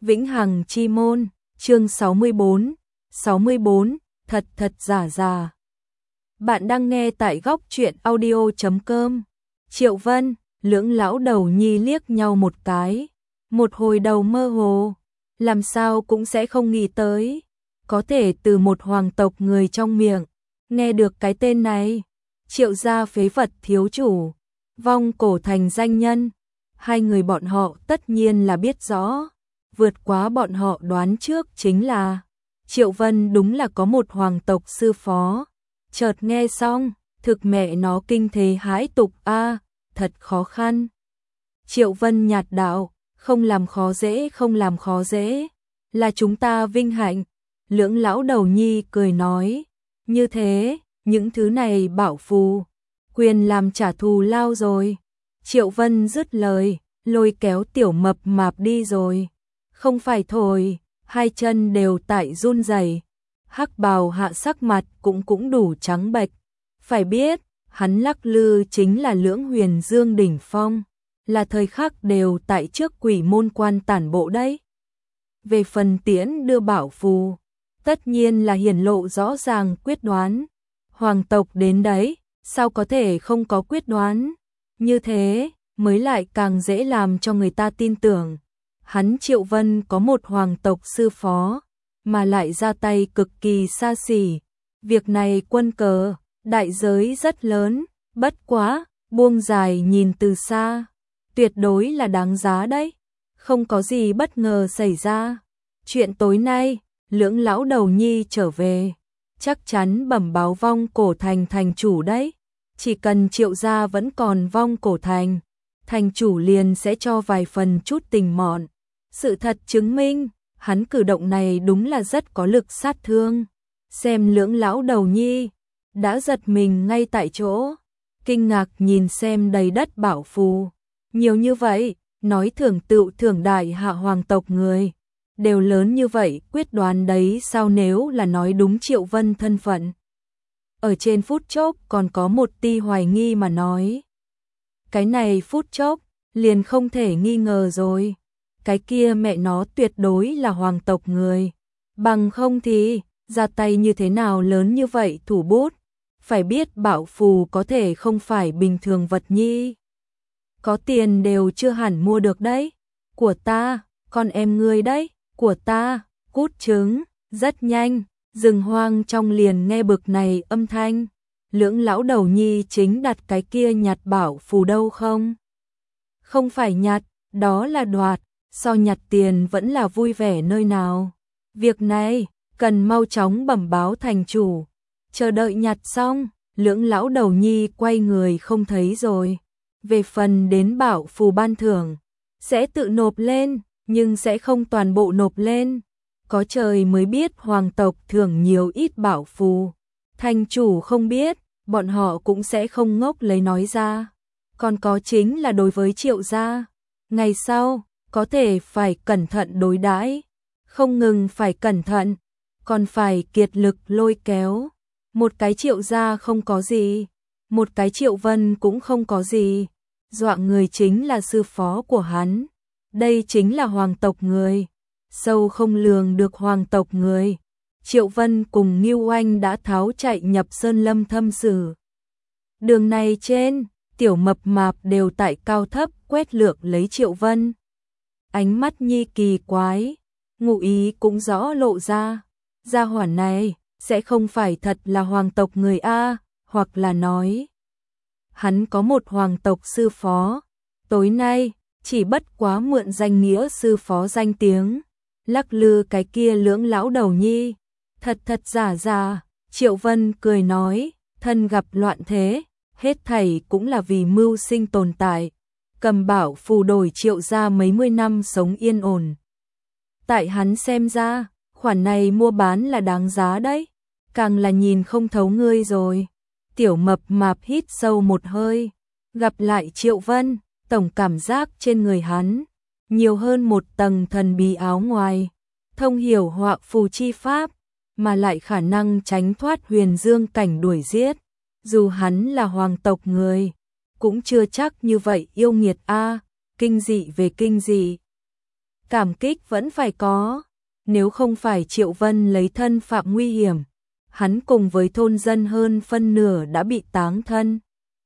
Vĩnh Hằng Chi Môn, chương 64, thật thật giả giả. Bạn đang nghe tại góc truyện audio.com. Triệu Vân, lưỡng lão đầu nhi liếc nhau một cái, một hồi đầu mơ hồ, làm sao cũng sẽ không nghĩ tới, có thể từ một hoàng tộc người trong miệng, nghe được cái tên này. Triệu gia phế vật thiếu chủ, vong cổ thành danh nhân, hai người bọn họ tất nhiên là biết rõ. Vượt quá bọn họ đoán trước chính là Triệu Vân đúng là có một hoàng tộc sư phó. Chợt nghe xong, thực mẹ nó kinh thế hãi tục a, thật khó khăn. Triệu Vân nhạt đạo, không làm khó dễ, là chúng ta vinh hạnh. Lưỡng lão đầu nhi cười nói, như thế, những thứ này bảo phù, quyền làm trả thù lao rồi. Triệu Vân dứt lời, lôi kéo tiểu mập mạp đi rồi. Không phải thôi, hai chân đều tại run rẩy. Hắc bào hạ sắc mặt cũng đủ trắng bệch. Phải biết, hắn lắc lư chính là lưỡng huyền dương đỉnh phong, là thời khắc đều tại trước quỷ môn quan tản bộ đấy. Về phần tiễn đưa bảo phù, tất nhiên là hiển lộ rõ ràng quyết đoán. Hoàng tộc đến đấy, sao có thể không có quyết đoán? Như thế, mới lại càng dễ làm cho người ta tin tưởng. Hắn Triệu Vân có một hoàng tộc sư phó, mà lại ra tay cực kỳ xa xỉ. Việc này quân cờ, đại giới rất lớn, bất quá, buông dài nhìn từ xa, tuyệt đối là đáng giá đấy. Không có gì bất ngờ xảy ra. Chuyện tối nay, lưỡng lão đầu nhi trở về, chắc chắn bẩm báo vong cổ thành thành chủ đấy. Chỉ cần Triệu gia vẫn còn vong cổ thành, thành chủ liền sẽ cho vài phần chút tình mọn. Sự thật chứng minh, hắn cử động này đúng là rất có lực sát thương. Xem lưỡng lão đầu nhi, đã giật mình ngay tại chỗ, kinh ngạc nhìn xem đầy đất bảo phù. Nhiều như vậy, nói thưởng tựu thưởng đại hạ hoàng tộc người, đều lớn như vậy, quyết đoán đấy sao nếu là nói đúng Triệu Vân thân phận. Ở trên phút chốc còn có một tia hoài nghi mà nói. Cái này phút chốc, liền không thể nghi ngờ rồi. Cái kia mẹ nó tuyệt đối là hoàng tộc người. Bằng không thì, ra tay như thế nào lớn như vậy thủ bút. Phải biết bảo phù có thể không phải bình thường vật nhi. Có tiền đều chưa hẳn mua được đấy. Của ta, con em ngươi đấy, của ta, cút trứng, rất nhanh. Rừng hoang trong liền nghe bực này âm thanh. Lưỡng lão đầu nhi chính đặt cái kia nhặt bảo phù đâu không? Không phải nhặt, đó là đoạt. So nhặt tiền vẫn là vui vẻ nơi nào. Việc này, cần mau chóng bẩm báo thành chủ. Chờ đợi nhặt xong, lưỡng lão đầu nhi quay người không thấy rồi. Về phần đến bảo phù ban thưởng, sẽ tự nộp lên, nhưng sẽ không toàn bộ nộp lên. Có trời mới biết hoàng tộc thưởng nhiều ít bảo phù. Thành chủ không biết, bọn họ cũng sẽ không ngốc lấy nói ra. Còn có chính là đối với Triệu gia. Ngày sau, có thể phải cẩn thận đối đãi, không ngừng phải cẩn thận, còn phải kiệt lực lôi kéo. Một cái Triệu gia không có gì, một cái Triệu Vân cũng không có gì. Dọa người chính là sư phó của hắn. Đây chính là hoàng tộc người. Sâu không lường được hoàng tộc người. Triệu Vân cùng Ngưu Oanh đã tháo chạy nhập Sơn Lâm thâm sử. Đường này trên, tiểu mập mạp đều tại cao thấp quét lược lấy Triệu Vân. Ánh mắt nhi kỳ quái, ngụ ý cũng rõ lộ ra. Gia hỏa này, sẽ không phải thật là hoàng tộc người A, hoặc là nói. Hắn có một hoàng tộc sư phó. Tối nay, chỉ bất quá mượn danh nghĩa sư phó danh tiếng. Lắc lư cái kia lưỡng lão đầu nhi. Thật thật giả giả, Triệu Vân cười nói, thân gặp loạn thế, hết thảy cũng là vì mưu sinh tồn tại. Cầm bảo phù đổi Triệu gia mấy mươi năm sống yên ổn. Tại hắn xem ra, khoản này mua bán là đáng giá đấy. Càng là nhìn không thấu ngươi rồi. Tiểu mập mạp hít sâu một hơi. Gặp lại Triệu Vân, tổng cảm giác trên người hắn nhiều hơn một tầng thần bí áo ngoài. Thông hiểu họa phù chi pháp, mà lại khả năng tránh thoát huyền dương cảnh đuổi giết. Dù hắn là hoàng tộc người, cũng chưa chắc như vậy yêu nghiệt a, kinh dị về kinh dị. cảm kích vẫn phải có. Nếu không phải Triệu Vân lấy thân phạm nguy hiểm, hắn cùng với thôn dân hơn phân nửa đã bị táng thân.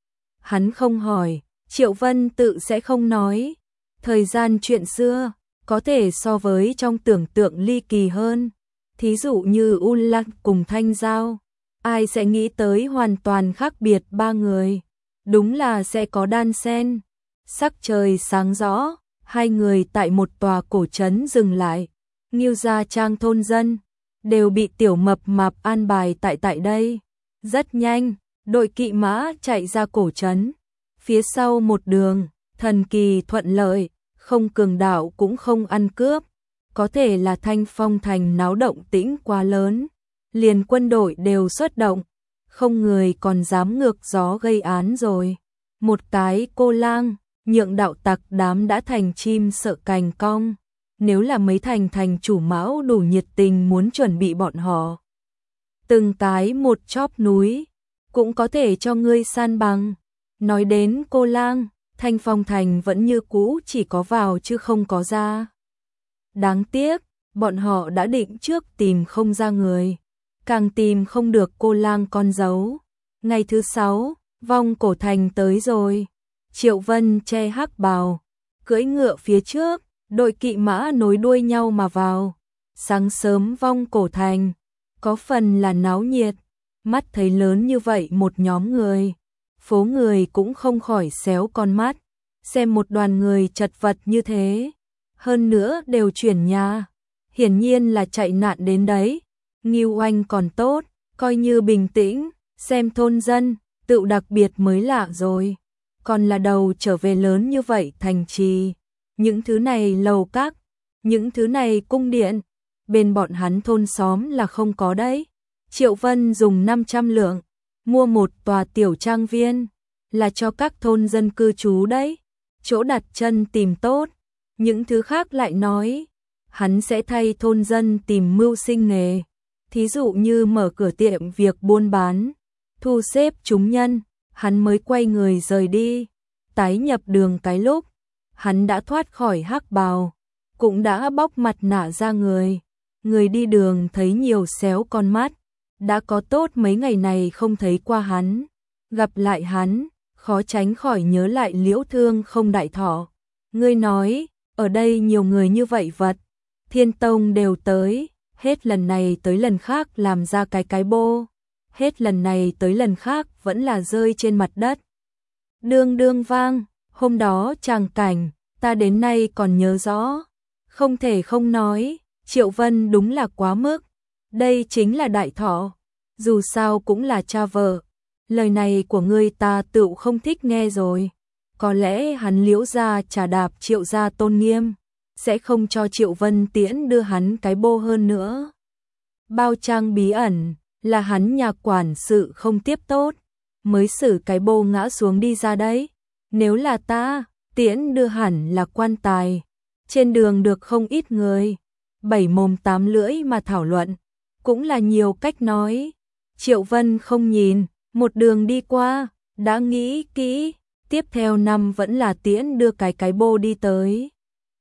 Hắn không hỏi, Triệu Vân tự sẽ không nói. Thời gian chuyện xưa, có thể so với trong tưởng tượng ly kỳ hơn. Thí dụ như Ulan cùng Thanh Giao, ai sẽ nghĩ tới hoàn toàn khác biệt ba người. Đúng là sẽ có đan xen. Sắc trời sáng rõ, hai người tại một tòa cổ trấn dừng lại. Ngưu gia trang thôn dân đều bị Tiểu Mập Mạp an bài tại đây. Rất nhanh, đội kỵ mã chạy ra cổ trấn. Phía sau một đường, thần kỳ thuận lợi, không cường đạo cũng không ăn cướp. Có thể là Thanh Phong thành náo động tĩnh quá lớn, liền quân đội đều xuất động, không người còn dám ngược gió gây án rồi. Một cái cô lang, nhượng đạo tặc đám đã thành chim sợ cành cong. Nếu là mấy thành chủ mão đủ nhiệt tình muốn chuẩn bị bọn họ từng cái một chóp núi, cũng có thể cho ngươi san bằng. Nói đến cô lang, Thanh Phong thành vẫn như cũ chỉ có vào chứ không có ra. Đáng tiếc, bọn họ đã định trước tìm không ra người, càng tìm không được cô lang con dấu. Ngày thứ 6, vong cổ thành tới rồi. Triệu Vân che hắc bào, cưỡi ngựa phía trước, đội kỵ mã nối đuôi nhau mà vào. Sáng sớm vong cổ thành, có phần là náo nhiệt, mắt thấy lớn như vậy một nhóm người. Phố người cũng không khỏi xéo con mắt, xem một đoàn người chật vật như thế. Hơn nữa đều chuyển nhà, hiển nhiên là chạy nạn đến đấy. Ngưu Oanh còn tốt, coi như bình tĩnh, xem thôn dân, tự đặc biệt mới lạ rồi. Còn là đầu trở về lớn như vậy thành trì, những thứ này lầu các, những thứ này cung điện, bên bọn hắn thôn xóm là không có đấy. Triệu Vân dùng 500 lượng, mua một tòa tiểu trang viên, là cho các thôn dân cư trú đấy. Chỗ đặt chân tìm tốt, những thứ khác lại nói, hắn sẽ thay thôn dân tìm mưu sinh nghề. Thí dụ như mở cửa tiệm việc buôn bán, thu xếp chúng nhân, hắn mới quay người rời đi. Tái nhập đường cái lúc, hắn đã thoát khỏi hắc bào, cũng đã bóc mặt nạ ra người. Người đi đường thấy nhiều xéo con mắt, đã có tốt mấy ngày này không thấy qua hắn. Gặp lại hắn, khó tránh khỏi nhớ lại Liễu Thương không đại thọ. Ngươi nói, ở đây nhiều người như vậy vật, Thiên Tông đều tới, hết lần này tới lần khác làm ra cái bô, hết lần này tới lần khác vẫn là rơi trên mặt đất. Đương đương vang, hôm đó tràng cảnh, ta đến nay còn nhớ rõ, không thể không nói, Triệu Vân đúng là quá mức, đây chính là đại thọ, dù sao cũng là cha vợ. Lời này của ngươi ta tự không thích nghe rồi. Có lẽ hắn Liễu gia trà đạp Triệu gia tôn nghiêm, sẽ không cho Triệu Vân Tiễn đưa hắn cái bô hơn nữa. Bao trang bí ẩn, là hắn nhà quản sự không tiếp tốt, mới xử cái bô ngã xuống đi ra đấy. Nếu là ta, Tiễn đưa hẳn là quan tài. Trên đường được không ít người, 7 mồm 8 lưỡi mà thảo luận, cũng là nhiều cách nói. Triệu Vân không nhìn, một đường đi qua, đã nghĩ kỹ, tiếp theo năm vẫn là Tiễn đưa cái bô đi tới.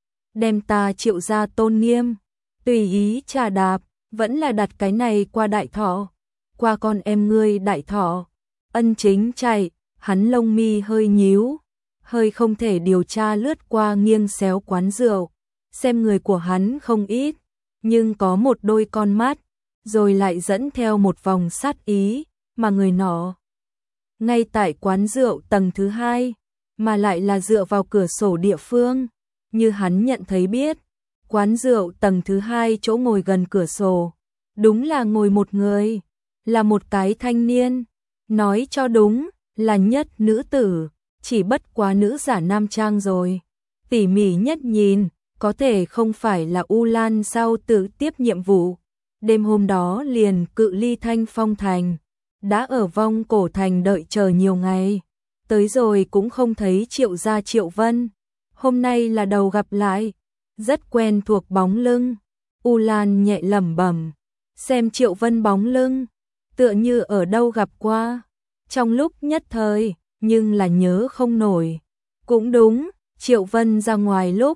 Đem ta Triệu gia tôn nghiêm, tùy ý trà đạp, vẫn là đặt cái này qua đại thọ, qua con em ngươi đại thọ. Ân Chính chạy, hắn lông mi hơi nhíu, hơi không thể điều tra lướt qua nghiêng xéo quán rượu, xem người của hắn không ít, nhưng có một đôi con mắt, rồi lại dẫn theo một vòng sát ý, mà người nọ ngay tại quán rượu tầng thứ 2, mà lại là dựa vào cửa sổ địa phương. Như hắn nhận thấy biết, quán rượu tầng thứ 2 chỗ ngồi gần cửa sổ, đúng là ngồi một người, là một cái thanh niên, nói cho đúng, là nhất nữ tử, chỉ bất quá nữ giả nam trang rồi. Tỉ mỉ nhất nhìn, có thể không phải là U Lan sau tự tiếp nhiệm vụ. Đêm hôm đó liền cự ly Thanh Phong thành, đã ở vong cổ thành đợi chờ nhiều ngày, tới rồi cũng không thấy Triệu gia Triệu Vân. Hôm nay là đầu gặp lại, rất quen thuộc bóng lưng. U Lan nhẹ lẩm bẩm, xem Triệu Vân bóng lưng, tựa như ở đâu gặp qua. Trong lúc nhất thời, nhưng là nhớ không nổi. Cũng đúng, Triệu Vân ra ngoài lúc,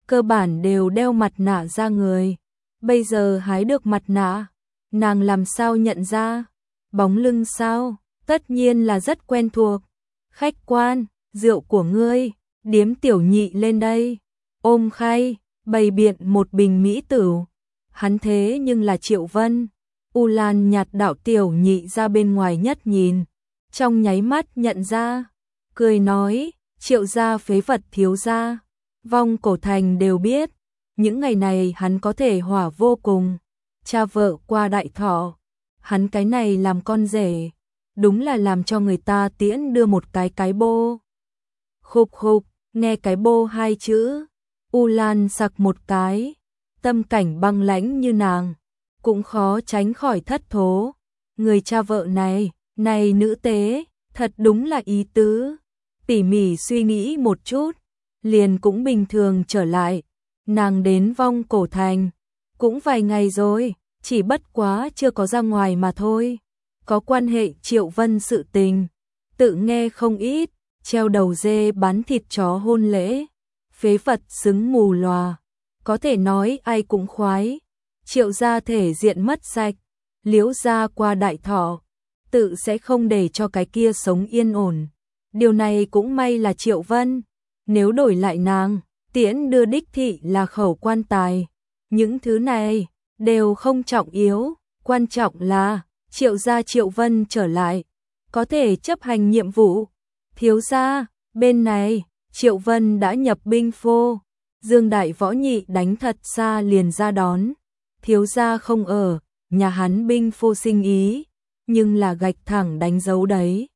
cơ bản đều đeo mặt nạ ra người. Bây giờ hái được mặt nạ, nàng làm sao nhận ra? Bóng lưng sao? Tất nhiên là rất quen thuộc. Khách quan, rượu của ngươi, điếm tiểu nhị lên đây. Ôm khay, bày biện một bình mỹ tửu. Hắn thế nhưng là Triệu Vân. U Lan nhạt đạo tiểu nhị ra bên ngoài nhất nhìn, trong nháy mắt nhận ra, cười nói, Triệu gia phế vật thiếu gia, vong cổ thành đều biết, những ngày này hắn có thể hỏa vô cùng, cha vợ qua đại thọ, hắn cái này làm con rể, đúng là làm cho người ta tiễn đưa một cái bô. Khục khục, nghe cái bô hai chữ, U Lan sặc một cái, tâm cảnh băng lãnh như nàng, cũng khó tránh khỏi thất thố. Người cha vợ này nữ tế, thật đúng là ý tứ. Tỉ mỉ suy nghĩ một chút, liền cũng bình thường trở lại. Nàng đến vong cổ thành, cũng vài ngày rồi, chỉ bất quá chưa có ra ngoài mà thôi. Có quan hệ Triệu Vân sự tình, tự nghe không ít, treo đầu dê bán thịt chó hôn lễ, phế vật xứng mù lòa, có thể nói ai cũng khoái. Triệu gia thể diện mất sạch, Liễu gia qua đại thọ, tự sẽ không để cho cái kia sống yên ổn. Điều này cũng may là Triệu Vân, nếu đổi lại nàng, tiễn đưa đích thị là khẩu quan tài. Những thứ này đều không trọng yếu, quan trọng là Triệu gia Triệu Vân trở lại, có thể chấp hành nhiệm vụ. Thiếu gia, bên này, Triệu Vân đã nhập binh phô, Dương Đại Võ Nhị đánh thật xa liền ra đón. Thiếu gia không ở, nhà hắn binh phô sinh ý, nhưng là gạch thẳng đánh dấu đấy.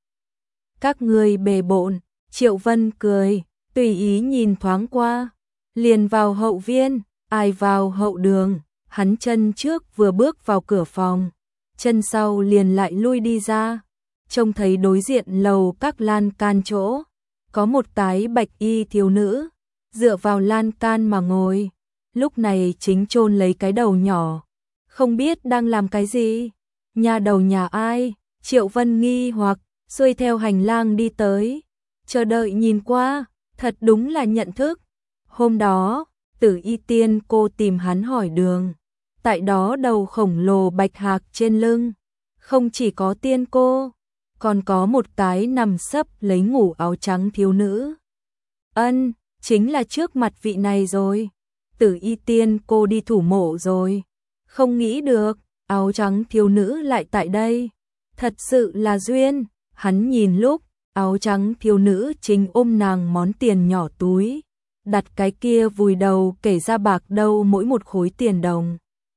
Các ngươi bề bộn, Triệu Vân cười, tùy ý nhìn thoáng qua, liền vào hậu viên, ai vào hậu đường, hắn chân trước vừa bước vào cửa phòng, chân sau liền lại lui đi ra, trông thấy đối diện lầu các lan can chỗ, có một cái bạch y thiếu nữ, dựa vào lan can mà ngồi. Lúc này chính chôn lấy cái đầu nhỏ, không biết đang làm cái gì. Nhà đầu nhà ai? Triệu Vân nghi hoặc, xuôi theo hành lang đi tới, chờ đợi nhìn qua, thật đúng là nhận thức. Hôm đó, Tử Y Tiên cô tìm hắn hỏi đường, tại đó đầu khổng lồ bạch hạc trên lưng, không chỉ có tiên cô, còn có một cái nằm sấp lấy ngủ áo trắng thiếu nữ. Ân, chính là trước mặt vị này rồi. Tử Y Tiên cô đi thủ mộ rồi, không nghĩ được, áo trắng thiếu nữ lại tại đây, thật sự là duyên. Hắn nhìn lúc, áo trắng thiếu nữ chính ôm nàng món tiền nhỏ túi, đặt cái kia vùi đầu kể ra bạc đâu mỗi một khối tiền đồng.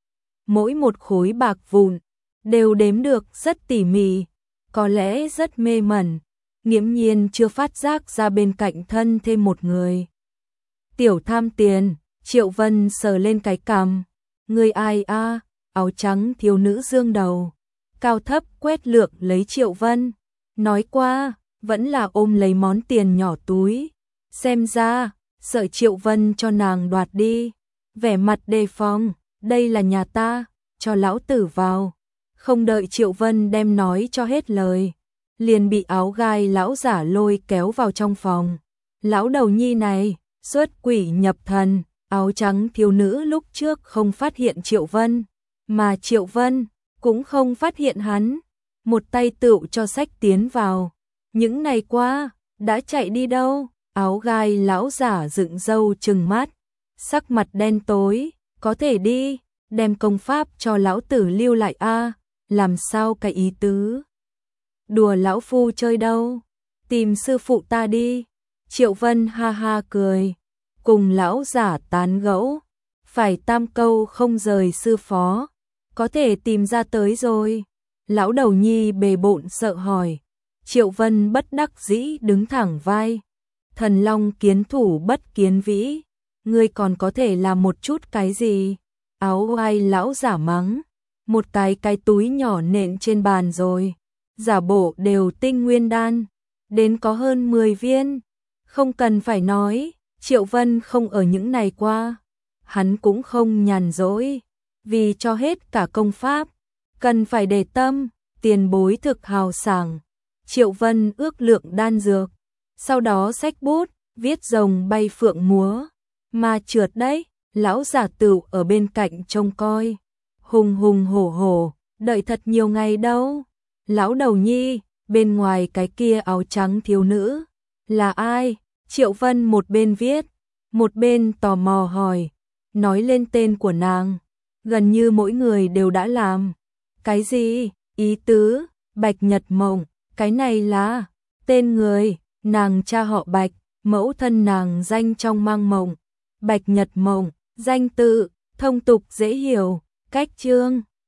Mỗi một khối bạc vụn, đều đếm được rất tỉ mỉ, có lẽ rất mê mẩn, nghiễm nhiên chưa phát giác ra bên cạnh thân thêm một người. Tiểu tham tiền. Triệu Vân sờ lên cái cằm, người ai a? Áo trắng thiếu nữ dương đầu, cao thấp quét lượt lấy Triệu Vân, nói qua, vẫn là ôm lấy món tiền nhỏ túi, xem ra, sợ Triệu Vân cho nàng đoạt đi, vẻ mặt đề phòng, đây là nhà ta, cho lão tử vào. Không đợi Triệu Vân đem nói cho hết lời, liền bị áo gai lão giả lôi kéo vào trong phòng. Lão đầu nhi này, xuất quỷ nhập thần. Áo trắng thiếu nữ lúc trước không phát hiện Triệu Vân, mà Triệu Vân cũng không phát hiện hắn, một tay tựu cho sách tiến vào. Những ngày qua, đã chạy đi đâu? Áo gai lão giả dựng râu trừng mắt, sắc mặt đen tối, có thể đi, đem công pháp cho lão tử lưu lại a, làm sao cái ý tứ? Đùa lão phu chơi đâu? Tìm sư phụ ta đi. Triệu Vân ha ha cười, cùng lão giả tán gẫu, phải tam câu không rời sư phó, có thể tìm ra tới rồi. Lão đầu nhi bề bộn sợ hỏi. Triệu Vân bất đắc dĩ đứng thẳng vai, thần long kiến thủ bất kiến vĩ, ngươi còn có thể làm một chút cái gì? Áo gai lão giả mắng, một cái túi nhỏ nện trên bàn rồi, giả bộ đều tinh nguyên đan, đến có hơn 10 viên, không cần phải nói. Triệu Vân không ở những này qua, hắn cũng không nhàn rỗi, vì cho hết cả công pháp, cần phải để tâm, tiền bối thực hào sảng. Triệu Vân ước lượng đan dược, sau đó xách bút, viết rồng bay phượng múa, mà trượt đấy, lão giả Tửu ở bên cạnh trông coi. Hùng hùng hổ hổ, đợi thật nhiều ngày đâu. Lão đầu nhi, bên ngoài cái kia áo trắng thiếu nữ, là ai? Triệu Vân một bên viết, một bên tò mò hỏi, nói lên tên của nàng. Gần như mỗi người đều đã làm. Cái gì? Ý tứ, Bạch Nhật Mộng, cái này là tên người, nàng cha họ Bạch, mẫu thân nàng danh trong mang mộng. Bạch Nhật Mộng, danh tự, thông tục dễ hiểu, cách chương.